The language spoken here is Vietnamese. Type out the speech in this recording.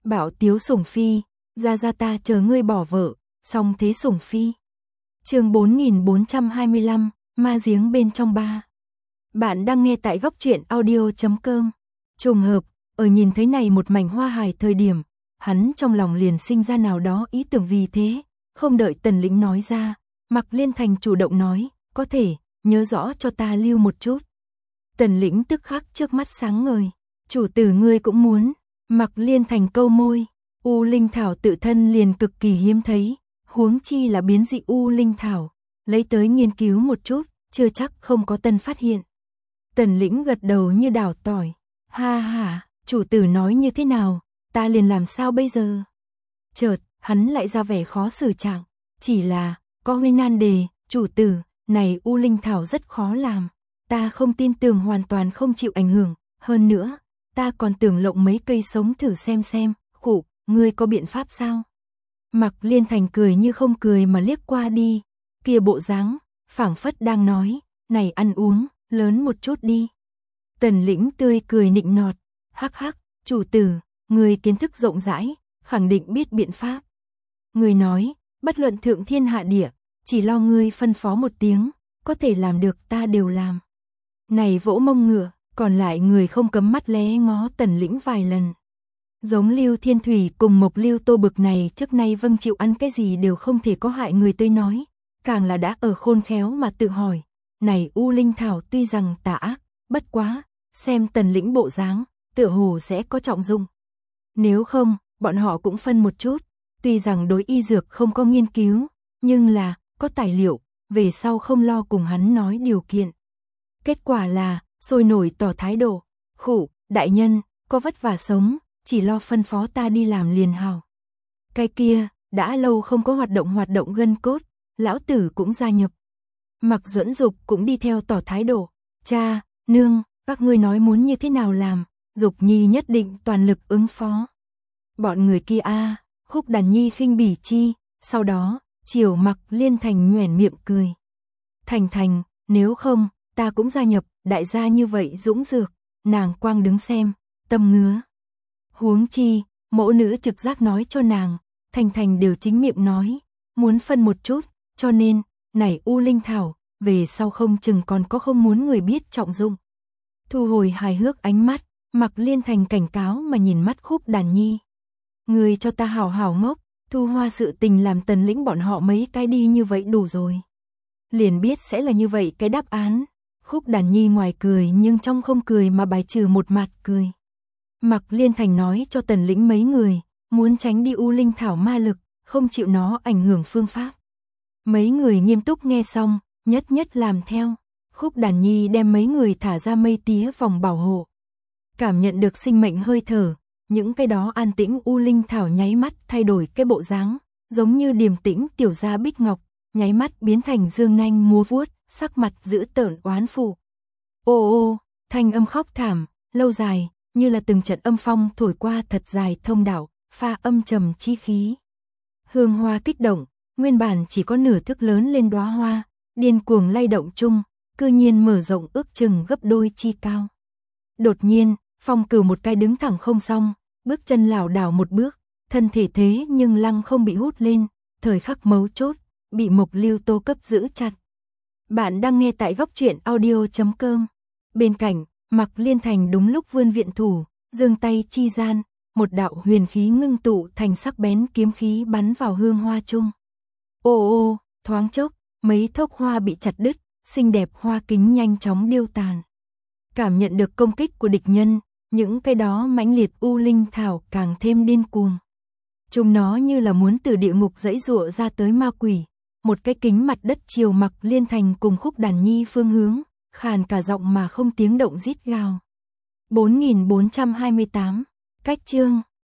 Bảo Tiếu Sủng Phi, ra ta chờ ngươi bỏ vợ, xong thế Sủng Phi. Chương 4425, ma giếng bên trong ba. Bạn đang nghe tại góc truyện audio.com. Trùng hợp, ở nhìn thấy này một mảnh hoa hài thời điểm, hắn trong lòng liền sinh ra nào đó ý tưởng, vì thế, không đợi Tần Lĩnh nói ra, Mạc Liên Thành chủ động nói, có thể, nhớ rõ cho ta lưu một chút. Tần Lĩnh tức khắc trước mắt sáng ngời, chủ tử ngươi cũng muốn. Mạc Liên Thành câu môi, U Linh Thảo tự thân liền cực kỳ hiếm thấy, huống chi là biến dị U Linh Thảo, lấy tới nghiên cứu một chút, chưa chắc không có tân phát hiện. Tần Lĩnh gật đầu như đảo tỏi, ha ha, chủ tử nói như thế nào, ta liền làm sao bây giờ. Chợt, hắn lại ra vẻ khó xử trạng, chỉ là, có nguyên nan đề, chủ tử, này U Linh Thảo rất khó làm, ta không tin tưởng hoàn toàn không chịu ảnh hưởng, hơn nữa, ta còn tưởng lộng mấy cây sống thử xem, khụ, ngươi có biện pháp sao? Mạc Liên Thành cười như không cười mà liếc qua đi, kia bộ dáng, phảng phất đang nói, này ăn uống, lớn một chút đi. Tần Lĩnh tươi cười nịnh nọt, hắc hắc, chủ tử, người kiến thức rộng rãi, khẳng định biết biện pháp. Người nói, bất luận thượng thiên hạ địa, chỉ lo ngươi phân phó một tiếng, có thể làm được ta đều làm. Này vỗ mông ngựa, còn lại người không cấm mắt lé ngó Tần Lĩnh vài lần. Giống Lưu Thiên Thủy cùng Mộc Lưu Tô bực này trước nay vâng chịu ăn cái gì đều không thể có hại người tôi nói, càng là đã ở khôn khéo mà tự hỏi, này U Linh Thảo tuy rằng tà ác, bất quá, xem Tần Lĩnh bộ dáng, tựa hồ sẽ có trọng dụng. Nếu không, bọn họ cũng phân một chút, tuy rằng đối y dược không có nghiên cứu, nhưng là, có tài liệu, về sau không lo cùng hắn nói điều kiện. Kết quả là, sôi nổi tỏ thái độ, khụ, đại nhân, có vất vả sống, chỉ lo phân phó ta đi làm liền hào. Cái kia, đã lâu không có hoạt động gân cốt, lão tử cũng gia nhập. Mạc Duẫn Dục cũng đi theo tỏ thái độ, cha, nương, các ngươi nói muốn như thế nào làm, Dục Nhi nhất định toàn lực ứng phó. Bọn người kia Khúc Đàn Nhi khinh bỉ chi, sau đó, chiều Mạc Liên Thành nhoẻn miệng cười. Thành, nếu không, ta cũng gia nhập, đại gia như vậy dũng dược, nàng quang đứng xem, tâm ngứa. Huống chi, mẫu nữ trực giác nói cho nàng, Thành đều chính miệng nói, muốn phân một chút, cho nên, này U Linh Thảo, về sau không chừng còn có không muốn người biết trọng dụng. Thu hồi hài hước ánh mắt, Mạc Liên Thành cảnh cáo mà nhìn mắt Khúc Đàn Nhi. Người cho ta hảo hảo ngốc, thu hoa sự tình làm Tần Lĩnh bọn họ mấy cái đi như vậy đủ rồi. Liền biết sẽ là như vậy cái đáp án. Khúc Đàn Nhi ngoài cười nhưng trong không cười mà bài trừ một mặt cười. Mạc Liên Thành nói cho Tần Lĩnh mấy người, muốn tránh đi U Linh Thảo ma lực, không chịu nó ảnh hưởng phương pháp. Mấy người nghiêm túc nghe xong, nhất làm theo. Khúc Đàn Nhi đem mấy người thả ra mây tía vòng bảo hộ. Cảm nhận được sinh mệnh hơi thở, những cái đó an tĩnh U Linh Thảo nháy mắt thay đổi cái bộ dáng, giống như điềm tĩnh tiểu gia bích ngọc, nháy mắt biến thành dương nanh múa vuốt, sắc mặt dữ tợn oán phụ. Ô, thanh âm khóc thảm, lâu dài, như là từng trận âm phong thổi qua thật dài thông đạo, pha âm trầm chi khí. Hương hoa kích động, nguyên bản chỉ có nửa thước lớn lên đóa hoa, điên cuồng lay động chung, cư nhiên mở rộng ước chừng gấp đôi chi cao. Đột nhiên, Phong Cửu một cái đứng thẳng không xong, bước chân lảo đảo một bước, thân thể thế nhưng lăng không bị hút lên, thời khắc mấu chốt, bị Mộc Lưu Tô cấp giữ chặt. Bạn đang nghe tại góc truyện audio.com. Bên cạnh, Mạc Liên Thành đúng lúc vươn viện thủ, giương tay chi gian, một đạo huyền khí ngưng tụ thành sắc bén kiếm khí bắn vào hương hoa chung. Ô, thoáng chốc, mấy thốc hoa bị chặt đứt, xinh đẹp hoa kính nhanh chóng điêu tàn. Cảm nhận được công kích của địch nhân, những cái đó mãnh liệt U Linh Thảo càng thêm điên cuồng. Chúng nó như là muốn từ địa ngục giãy giụa ra tới ma quỷ, một cái kính mặt đất chiều Mạc Liên Thành cùng Khúc Đàn Nhi phương hướng, khàn cả giọng mà không tiếng động rít gào. 4428, cách chương